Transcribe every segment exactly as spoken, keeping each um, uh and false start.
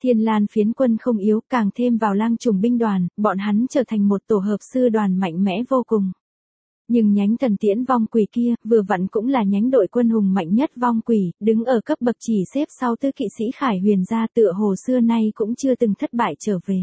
Thiên Lan phiến quân không yếu, càng thêm vào lang trùng binh đoàn, bọn hắn trở thành một tổ hợp sư đoàn mạnh mẽ vô cùng. Nhưng nhánh thần tiễn vong quỷ kia, vừa vặn cũng là nhánh đội quân hùng mạnh nhất vong quỷ, đứng ở cấp bậc chỉ xếp sau tứ kỵ sĩ Khải Huyền gia, tựa hồ xưa nay cũng chưa từng thất bại trở về.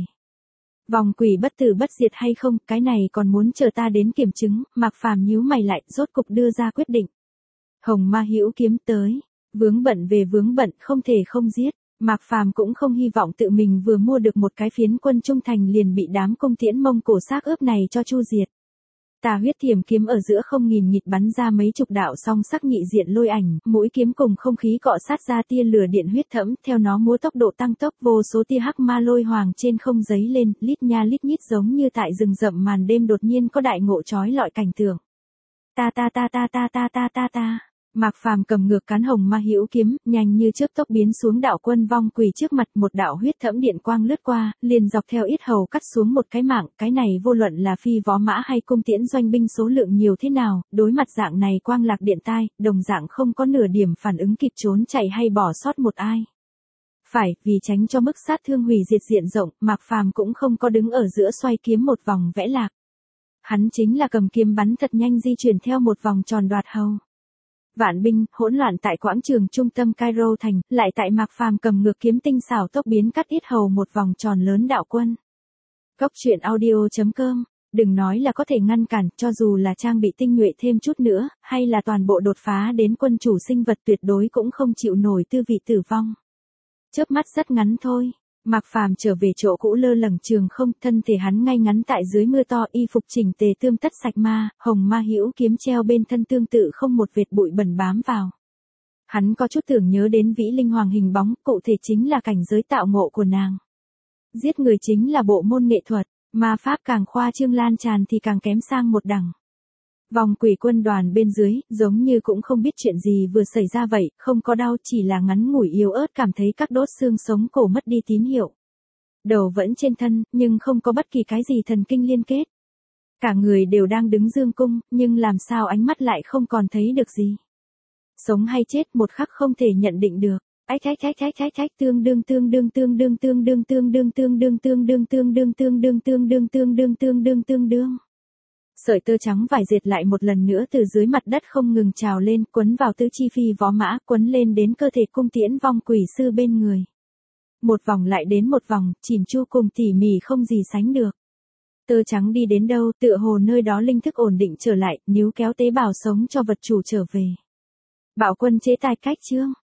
Vong quỷ bất tử bất diệt hay không, cái này còn muốn chờ ta đến kiểm chứng. Mạc Phàm nhíu mày lại, rốt cục đưa ra quyết định. Hồng Ma Hữu Kiếm tới, vướng bận về vướng bận, không thể không giết. Mạc Phàm cũng không hy vọng tự mình vừa mua được một cái phiến quân trung thành liền bị đám cung tiễn Mông Cổ xác ướp này cho chu diệt. Tà huyết thiểm kiếm ở giữa không nghìn nghịt bắn ra mấy chục đạo song sắc nhị diện lôi ảnh, mũi kiếm cùng không khí cọ sát ra tia lửa điện huyết thẫm, theo nó múa tốc độ tăng tốc, vô số tia hắc ma lôi hoàng trên không giấy lên, lít nha lít nhít giống như tại rừng rậm màn đêm đột nhiên có đại ngộ chói lọi cảnh tượng. Ta ta ta ta ta ta ta ta ta. Mạc Phàm cầm ngược cán Hồng Ma Hữu Kiếm, nhanh như chớp tốc biến xuống đạo quân vong quỷ trước mặt, một đạo huyết thẫm điện quang lướt qua, liền dọc theo yết hầu cắt xuống một cái mạng, cái này vô luận là phi võ mã hay cung tiễn doanh binh số lượng nhiều thế nào, đối mặt dạng này quang lạc điện tai, đồng dạng không có nửa điểm phản ứng kịp trốn chạy hay bỏ sót một ai. Phải, vì tránh cho mức sát thương hủy diệt diện rộng, Mạc Phàm cũng không có đứng ở giữa xoay kiếm một vòng vẽ lạc. Hắn chính là cầm kiếm bắn thật nhanh di chuyển theo một vòng tròn đoạt hầu. Vạn binh, hỗn loạn tại quảng trường trung tâm Cairo thành, lại tại Mạc Phàm cầm ngược kiếm tinh xảo tốc biến cắt yết hầu một vòng tròn lớn đạo quân. Góc truyện audio chấm com, đừng nói là có thể ngăn cản, cho dù là trang bị tinh nhuệ thêm chút nữa, hay là toàn bộ đột phá đến quân chủ sinh vật tuyệt đối cũng không chịu nổi tư vị tử vong. Chớp mắt rất ngắn thôi. Mạc Phàm trở về chỗ cũ lơ lửng trường không, thân thể hắn ngay ngắn tại dưới mưa to, y phục chỉnh tề tươm tất sạch ma, Hồng Ma Hữu Kiếm treo bên thân tương tự không một vệt bụi bẩn bám vào. Hắn có chút tưởng nhớ đến Vĩ Linh Hoàng hình bóng, cụ thể chính là cảnh giới tạo ngộ của nàng. Giết người chính là bộ môn nghệ thuật, ma pháp càng khoa trương lan tràn thì càng kém sang một đẳng. Vòng quỷ quân đoàn bên dưới, giống như cũng không biết chuyện gì vừa xảy ra vậy, không có đau, chỉ là ngắn ngủi yếu ớt cảm thấy các đốt xương sống cổ mất đi tín hiệu. Đầu vẫn trên thân, nhưng không có bất kỳ cái gì thần kinh liên kết. Cả người đều đang đứng dương cung, nhưng làm sao ánh mắt lại không còn thấy được gì. Sống hay chết một khắc không thể nhận định được. Ách ách ách ách ách ách tương đương tương đương tương đương tương đương tương đương tương đương tương đương tương đương tương đương tương đương tương đương tương đương tương đương. Sợi tơ trắng vải dệt lại một lần nữa từ dưới mặt đất không ngừng trào lên, quấn vào tứ chi phi võ mã, quấn lên đến cơ thể cung tiễn vong quỷ sư bên người. Một vòng lại đến một vòng, chỉn chu cùng tỉ mỉ không gì sánh được. Tơ trắng đi đến đâu, tựa hồ nơi đó linh thức ổn định trở lại, níu kéo tế bào sống cho vật chủ trở về. Bạo quân chế tài cách chương.